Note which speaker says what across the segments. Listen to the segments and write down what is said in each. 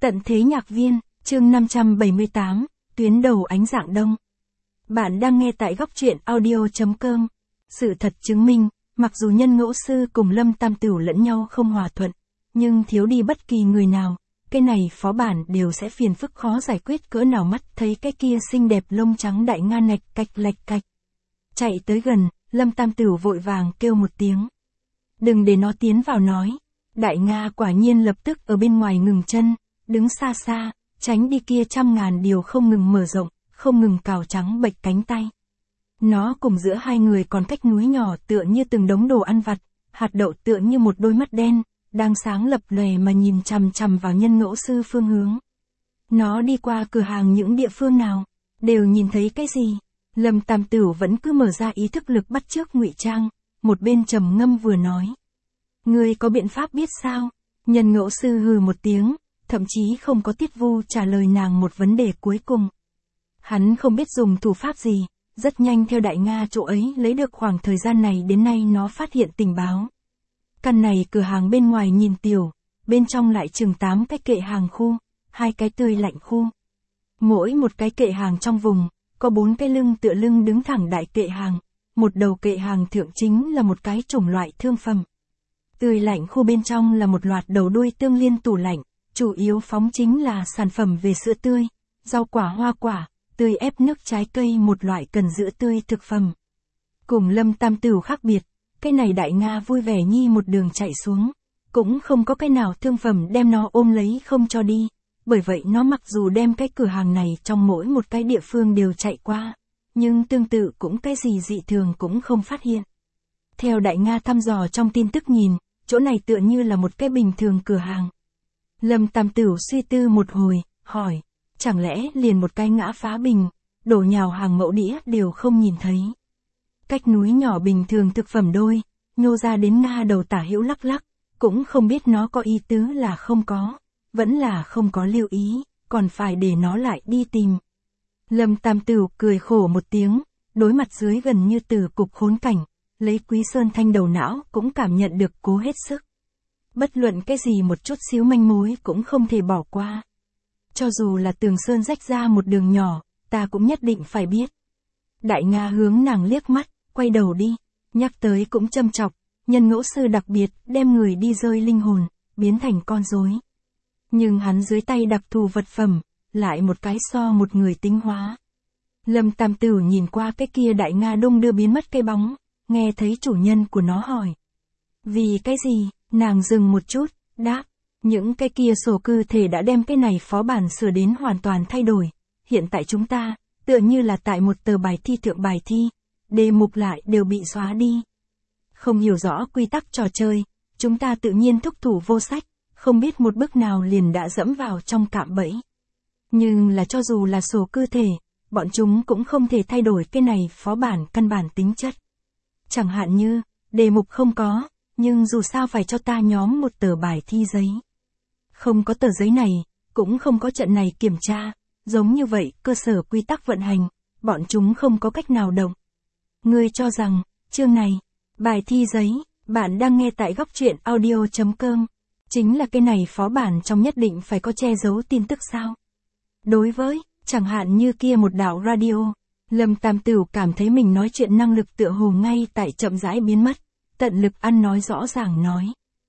Speaker 1: Tận thế nhạc viên, chương 578, tuyến đầu ánh dạng đông. Bạn đang nghe tại góc truyện audio.com. Sự thật chứng minh, mặc dù Nhân Ngẫu Sư cùng Lâm Tam Tửu lẫn nhau không hòa thuận, nhưng thiếu đi bất kỳ người nào, cái này phó bản đều sẽ phiền phức khó giải quyết cỡ nào. Mắt thấy cái kia xinh đẹp lông trắng đại nga nạch cạch lạch cạch. Chạy tới gần, Lâm Tam Tửu vội vàng kêu một tiếng. Đừng để nó tiến vào nói. Đại Nga quả nhiên lập tức ở bên ngoài ngừng chân, đứng xa xa, tránh đi kia trăm ngàn điều không ngừng mở rộng, không ngừng cào trắng bệch cánh tay. Nó cùng giữa hai người còn cách núi nhỏ tựa như từng đống đồ ăn vặt, hạt đậu tựa như một đôi mắt đen, đang sáng lập lòe mà nhìn chằm chằm vào Nhân Ngẫu Sư phương hướng. Nó đi qua cửa hàng những địa phương nào, đều nhìn thấy cái gì? Lâm Tam Tửu vẫn cứ mở ra ý thức lực bắt chước ngụy trang, một bên trầm ngâm vừa nói. Ngươi có biện pháp biết sao? Nhân Ngẫu Sư hừ một tiếng, thậm chí không có tiết vu trả lời nàng một vấn đề cuối cùng. Hắn không biết dùng thủ pháp gì, rất nhanh theo Đại Nga chỗ ấy lấy được khoảng thời gian này đến nay nó phát hiện tình báo. Căn này cửa hàng bên ngoài nhìn tiểu, bên trong lại chừng 8 cái kệ hàng khu, 2 cái tươi lạnh khu. Mỗi một cái kệ hàng trong vùng, có 4 cái lưng tựa lưng đứng thẳng đại kệ hàng, một đầu kệ hàng thượng chính là một cái chủng loại thương phẩm. Tươi lạnh khu bên trong là một loạt đầu đuôi tương liên tủ lạnh, chủ yếu phóng chính là sản phẩm về sữa tươi, rau quả hoa quả, tươi ép nước trái cây, một loại cần giữ tươi thực phẩm. Cùng Lâm Tam Tửu khác biệt, cái này Đại Nga vui vẻ nhi một đường chạy xuống, cũng không có cái nào thương phẩm đem nó ôm lấy không cho đi, bởi vậy nó mặc dù đem cái cửa hàng này trong mỗi một cái địa phương đều chạy qua, nhưng tương tự cũng cái gì dị thường cũng không phát hiện. Theo Đại Nga thăm dò trong tin tức nhìn, chỗ này tựa như là một cái bình thường cửa hàng. Lâm Tam Tửu suy tư một hồi, hỏi, chẳng lẽ liền một cái ngã phá bình, đổ nhào hàng mẫu đĩa đều không nhìn thấy. Cách núi nhỏ bình thường thực phẩm đôi, nhô ra đến Nga đầu tả hữu lắc lắc, cũng không biết nó có ý tứ là không có, vẫn là không có lưu ý, còn phải để nó lại đi tìm. Lâm Tam Tửu cười khổ một tiếng, đối mặt dưới gần như từ cục khốn cảnh, lấy Quý Sơn Thanh đầu não cũng cảm nhận được cố hết sức. Bất luận cái gì một chút xíu manh mối cũng không thể bỏ qua. Cho dù là tường sơn rách ra một đường nhỏ, ta cũng nhất định phải biết. Đại Nga hướng nàng liếc mắt, quay đầu đi, nhắc tới cũng châm chọc, Nhân Ngẫu Sư đặc biệt đem người đi rơi linh hồn, biến thành con rối. Nhưng hắn dưới tay đặc thù vật phẩm, lại một cái so một người tinh hóa. Lâm Tam Tửu nhìn qua cái kia Đại Nga đung đưa biến mất cái bóng, nghe thấy chủ nhân của nó hỏi. Vì cái gì? Nàng dừng một chút, đáp. Những cái kia sổ cư thể đã đem cái này phó bản sửa đến hoàn toàn thay đổi. Hiện tại chúng ta, tựa như là tại một tờ bài thi thượng bài thi, đề mục lại đều bị xóa đi. Không hiểu rõ quy tắc trò chơi, chúng ta tự nhiên thúc thủ vô sách, không biết một bước nào liền đã dẫm vào trong cạm bẫy. Nhưng là cho dù là sổ cư thể, bọn chúng cũng không thể thay đổi cái này phó bản căn bản tính chất. Chẳng hạn như, đề mục không có, nhưng dù sao phải cho ta nhóm một tờ bài thi giấy. Không có tờ giấy này, cũng không có trận này kiểm tra, giống như vậy cơ sở quy tắc vận hành, bọn chúng không có cách nào động. Ngươi cho rằng, chương này, bài thi giấy, bạn đang nghe tại góc truyện audio.com, chính là cái này phó bản trong nhất định phải có che giấu tin tức sao? Đối với, chẳng hạn như kia một đạo radio, Lâm Tam Tửu cảm thấy mình nói chuyện năng lực tựa hồ ngay tại chậm rãi biến mất, tận lực ăn nói rõ ràng nói.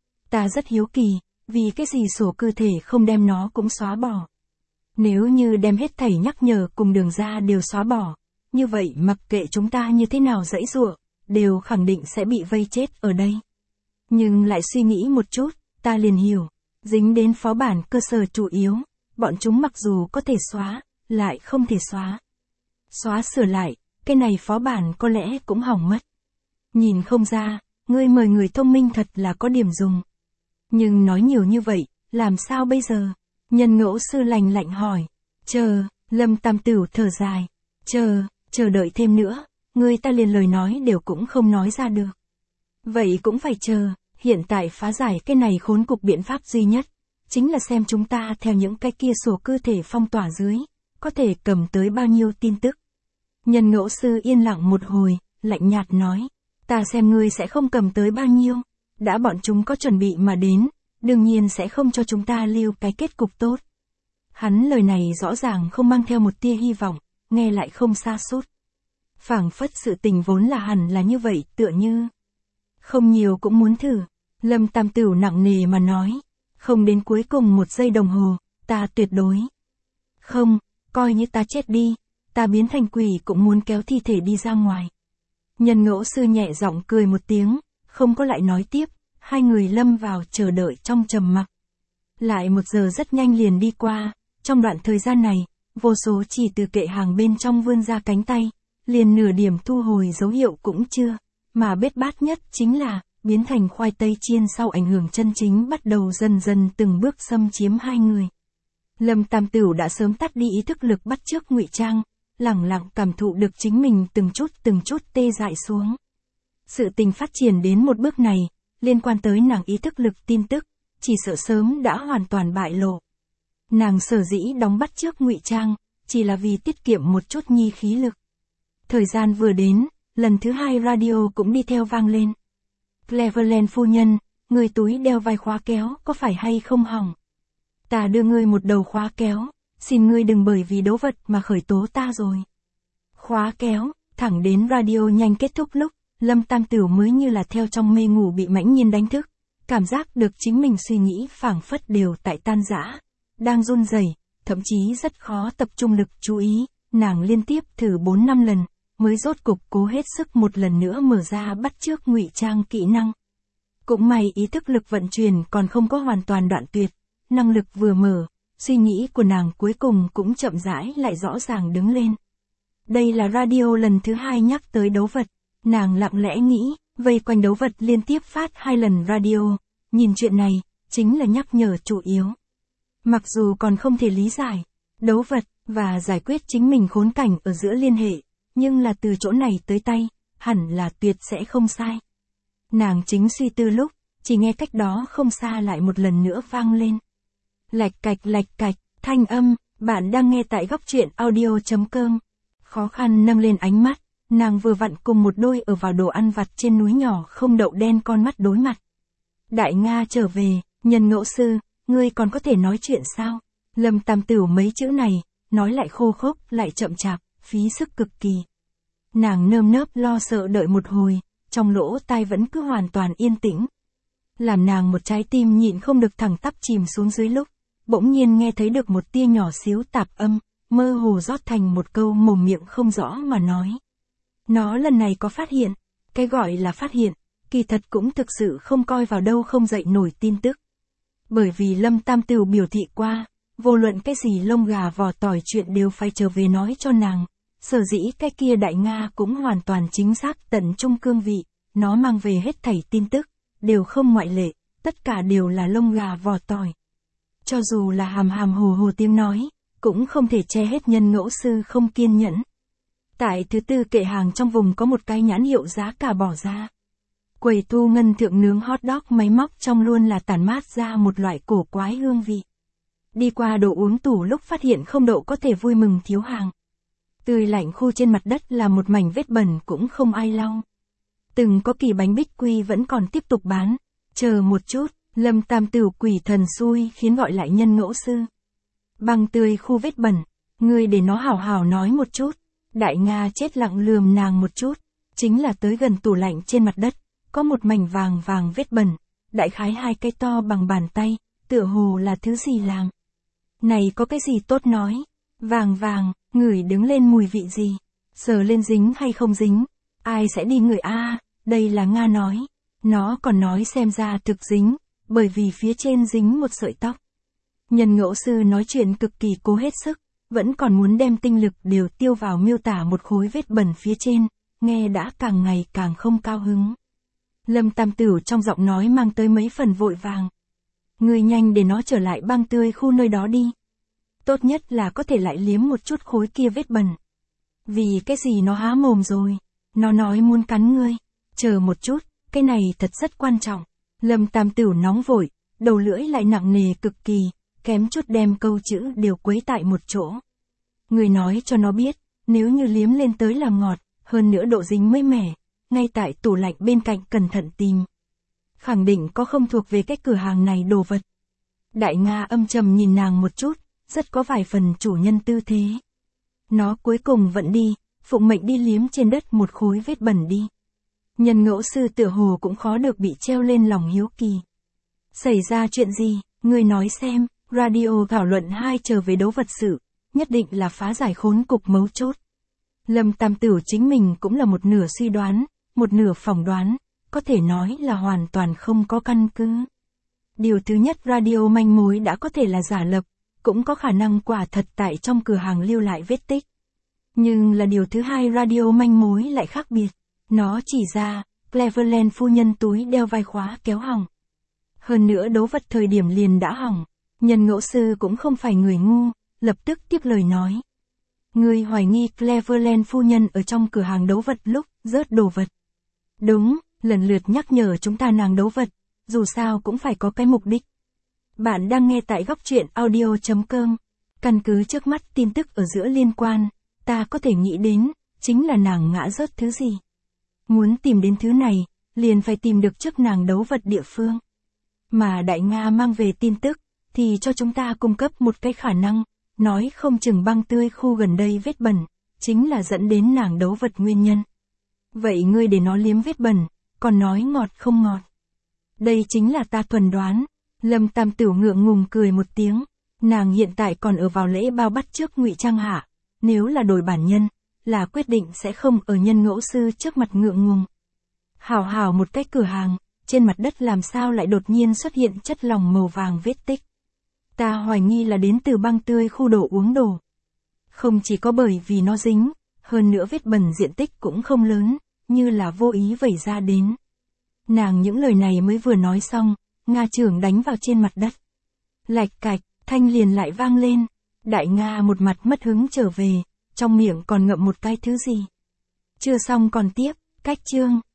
Speaker 1: Ta rất hiếu kỳ, vì cái gì sổ cơ thể không đem nó cũng xóa bỏ. Nếu như đem hết thảy nhắc nhở cùng đường ra đều xóa bỏ, như vậy mặc kệ chúng ta như thế nào giãy giụa, đều khẳng định sẽ bị vây chết ở đây. Nhưng lại suy nghĩ một chút, ta liền hiểu, dính đến phó bản cơ sở chủ yếu, bọn chúng mặc dù có thể xóa, lại không thể xóa. Xóa sửa lại, cái này phó bản có lẽ cũng hỏng mất. Nhìn không ra, ngươi mời người thông minh thật là có điểm dùng. Nhưng nói nhiều như vậy, làm sao bây giờ? Nhân Ngẫu Sư lạnh lạnh hỏi. Chờ, Lâm Tam Tửu thở dài. Chờ đợi thêm nữa, người ta liền lời nói đều cũng không nói ra được. Vậy cũng phải chờ, hiện tại phá giải cái này khốn cục biện pháp duy nhất, chính là xem chúng ta theo những cái kia sổ cơ thể phong tỏa dưới, có thể cầm tới bao nhiêu tin tức. Nhân Ngẫu Sư yên lặng một hồi, lạnh nhạt nói. Ta xem ngươi sẽ không cầm tới bao nhiêu. Đã bọn chúng có chuẩn bị mà đến, đương nhiên sẽ không cho chúng ta lưu cái kết cục tốt. Hắn lời này rõ ràng không mang theo một tia hy vọng, nghe lại không sa sút. Phảng phất sự tình vốn là hẳn là như vậy, tựa như không nhiều cũng muốn thử. Lâm Tam Tửu nặng nề mà nói, không đến cuối cùng 1 giây đồng hồ, ta tuyệt đối không, coi như ta chết đi, ta biến thành quỷ cũng muốn kéo thi thể đi ra ngoài. Nhân Ngẫu Sư nhẹ giọng cười một tiếng, không có lại nói tiếp, hai người lâm vào chờ đợi trong trầm mặc. Lại 1 giờ rất nhanh liền đi qua, trong đoạn thời gian này, vô số chỉ từ kệ hàng bên trong vươn ra cánh tay, liền nửa điểm thu hồi dấu hiệu cũng chưa, mà bết bát nhất chính là, biến thành khoai tây chiên sau ảnh hưởng chân chính bắt đầu dần dần từng bước xâm chiếm hai người. Lâm Tam Tửu đã sớm tắt đi ý thức lực bắt chước ngụy trang, lẳng lặng cảm thụ được chính mình từng chút tê dại xuống. Sự tình phát triển đến một bước này, liên quan tới nàng ý thức lực tin tức, chỉ sợ sớm đã hoàn toàn bại lộ. Nàng sở dĩ đóng bắt chước ngụy trang, chỉ là vì tiết kiệm một chút nhi khí lực. Thời gian vừa đến, lần thứ 2 radio cũng đi theo vang lên. Cleveland phu nhân, người túi đeo vai khóa kéo có phải hay không hỏng? Ta đưa ngươi một đầu khóa kéo, xin ngươi đừng bởi vì đấu vật mà khởi tố ta rồi. Khóa kéo, thẳng đến radio nhanh kết thúc lúc, Lâm Tam Tửu mới như là theo trong mê ngủ bị mãnh nhiên đánh thức, cảm giác được chính mình suy nghĩ phảng phất đều tại tan rã, đang run rẩy, thậm chí rất khó tập trung lực chú ý, nàng liên tiếp thử 4-5 lần, mới rốt cục cố hết sức một lần nữa mở ra bắt chước ngụy trang kỹ năng. Cũng may ý thức lực vận chuyển còn không có hoàn toàn đoạn tuyệt, năng lực vừa mở, suy nghĩ của nàng cuối cùng cũng chậm rãi lại rõ ràng đứng lên. Đây là radio lần thứ 2 nhắc tới đấu vật, nàng lặng lẽ nghĩ, vây quanh đấu vật liên tiếp phát 2 lần radio, nhìn chuyện này, chính là nhắc nhở chủ yếu. Mặc dù còn không thể lý giải, đấu vật, và giải quyết chính mình khốn cảnh ở giữa liên hệ, nhưng là từ chỗ này tới tay, hẳn là tuyệt sẽ không sai. Nàng chính suy tư lúc, chỉ nghe cách đó không xa lại một lần nữa vang lên. Lạch cạch, thanh âm, bạn đang nghe tại góc truyện audio.com. Khó khăn nâng lên ánh mắt, nàng vừa vặn cùng một đôi ở vào đồ ăn vặt trên núi nhỏ không đậu đen con mắt đối mặt. Đại Nga trở về, Nhân Ngẫu Sư, ngươi còn có thể nói chuyện sao? Lâm Tam Tửu mấy chữ này, nói lại khô khốc, lại chậm chạp, phí sức cực kỳ. Nàng nơm nớp lo sợ đợi một hồi, trong lỗ tai vẫn cứ hoàn toàn yên tĩnh. Làm nàng một trái tim nhịn không được thẳng tắp chìm xuống dưới lúc, bỗng nhiên nghe thấy được một tia nhỏ xíu tạp âm, mơ hồ rót thành một câu mồm miệng không rõ mà nói. Nó lần này có phát hiện, cái gọi là phát hiện, kỳ thật cũng thực sự không coi vào đâu không dậy nổi tin tức. Bởi vì Lâm Tam Tửu biểu thị qua, vô luận cái gì lông gà vỏ tỏi chuyện đều phải trở về nói cho nàng, sở dĩ cái kia Đại Nga cũng hoàn toàn chính xác tận trung cương vị, nó mang về hết thảy tin tức, đều không ngoại lệ, tất cả đều là lông gà vỏ tỏi. Cho dù là hàm hàm hồ hồ tiếng nói, cũng không thể che hết Nhân Ngẫu Sư không kiên nhẫn. Tại thứ 4 kệ hàng trong vùng có một cái nhãn hiệu giá cả bỏ ra. Quầy thu ngân thượng nướng hot dog máy móc trong luôn là tản mát ra một loại cổ quái hương vị. Đi qua đồ uống tủ lúc phát hiện không độ có thể vui mừng thiếu hàng. Tươi lạnh khu trên mặt đất là một mảnh vết bẩn cũng không ai lau. Từng có kỳ bánh bích quy vẫn còn tiếp tục bán. Chờ một chút, Lâm Tam Tửu quỷ thần xui khiến gọi lại Nhân Ngẫu Sư. Băng tươi khu vết bẩn, ngươi để nó hảo hảo nói một chút. Đại Nga chết lặng lườm nàng một chút, chính là tới gần tủ lạnh trên mặt đất, có một mảnh vàng vàng vết bẩn, đại khái 2 cái to bằng bàn tay, tựa hồ là thứ gì làm. Này có cái gì tốt nói, vàng vàng, ngửi đứng lên mùi vị gì, sờ lên dính hay không dính, ai sẽ đi ngửi a? Đây là Nga nói, nó còn nói xem ra thực dính, bởi vì phía trên dính một sợi tóc. Nhân Ngẫu Sư nói chuyện cực kỳ cố hết sức, vẫn còn muốn đem tinh lực đều tiêu vào miêu tả một khối vết bẩn phía trên, nghe đã càng ngày càng không cao hứng. Lâm Tam Tửu trong giọng nói mang tới mấy phần vội vàng. Ngươi nhanh để nó trở lại băng tươi khu nơi đó đi. Tốt nhất là có thể lại liếm một chút khối kia vết bẩn. Vì cái gì nó há mồm rồi, nó nói muốn cắn ngươi. Chờ một chút, cái này thật rất quan trọng. Lâm Tam Tửu nóng vội, đầu lưỡi lại nặng nề cực kỳ, kém chút đem câu chữ đều quấy tại một chỗ. Người nói cho nó biết, nếu như liếm lên tới là ngọt, hơn nữa độ dính mới mẻ, ngay tại tủ lạnh bên cạnh cẩn thận tìm. Khẳng định có không thuộc về cái cửa hàng này đồ vật. Đại Nga âm trầm nhìn nàng một chút, rất có vài phần chủ nhân tư thế. Nó cuối cùng vẫn đi, phụng mệnh đi liếm trên đất một khối vết bẩn đi. Nhân ngẫu sư tựa hồ cũng khó được bị treo lên lòng hiếu kỳ. Xảy ra chuyện gì, ngươi nói xem, radio thảo luận 2 trở về đấu vật sự, nhất định là phá giải khốn cục mấu chốt. Lâm Tam Tửu chính mình cũng là một nửa suy đoán, một nửa phỏng đoán, có thể nói là hoàn toàn không có căn cứ. Điều thứ nhất, radio manh mối đã có thể là giả lập, cũng có khả năng quả thật tại trong cửa hàng lưu lại vết tích. Nhưng là điều thứ hai, radio manh mối lại khác biệt. Nó chỉ ra, Cleveland phu nhân túi đeo vai khóa kéo hỏng. Hơn nữa đấu vật thời điểm liền đã hỏng. Nhân ngẫu sư cũng không phải người ngu, lập tức tiếp lời nói. Ngươi hoài nghi Cleveland phu nhân ở trong cửa hàng đấu vật lúc rớt đồ vật. Đúng, lần lượt nhắc nhở chúng ta nàng đấu vật, dù sao cũng phải có cái mục đích. Bạn đang nghe tại góc truyện audio.com. Căn cứ trước mắt tin tức ở giữa liên quan, ta có thể nghĩ đến, chính là nàng ngã rớt thứ gì. Muốn tìm đến thứ này, liền phải tìm được trước nàng đấu vật địa phương. Mà Đại Nga mang về tin tức, thì cho chúng ta cung cấp một cái khả năng, nói không chừng băng tươi khu gần đây vết bẩn, chính là dẫn đến nàng đấu vật nguyên nhân. Vậy ngươi để nó liếm vết bẩn, còn nói ngọt không ngọt. Đây chính là ta thuần đoán. Lâm Tam Tửu ngượng ngùng cười một tiếng, nàng hiện tại còn ở vào lễ bao bắt trước ngụy trang hạ, nếu là đổi bản nhân, là quyết định sẽ không ở nhân ngẫu sư trước mặt ngượng ngùng. Hảo hảo một cái cửa hàng, trên mặt đất làm sao lại đột nhiên xuất hiện chất lỏng màu vàng vết tích. Ta hoài nghi là đến từ băng tươi khu đồ uống đồ. Không chỉ có bởi vì nó dính, hơn nữa vết bẩn diện tích cũng không lớn, như là vô ý vẩy ra đến. Nàng những lời này mới vừa nói xong, Nga trưởng đánh vào trên mặt đất. Lạch cạch, thanh liền lại vang lên. Đại Nga một mặt mất hứng trở về, trong miệng còn ngậm một cái thứ gì. Chưa xong còn tiếp, cách chương.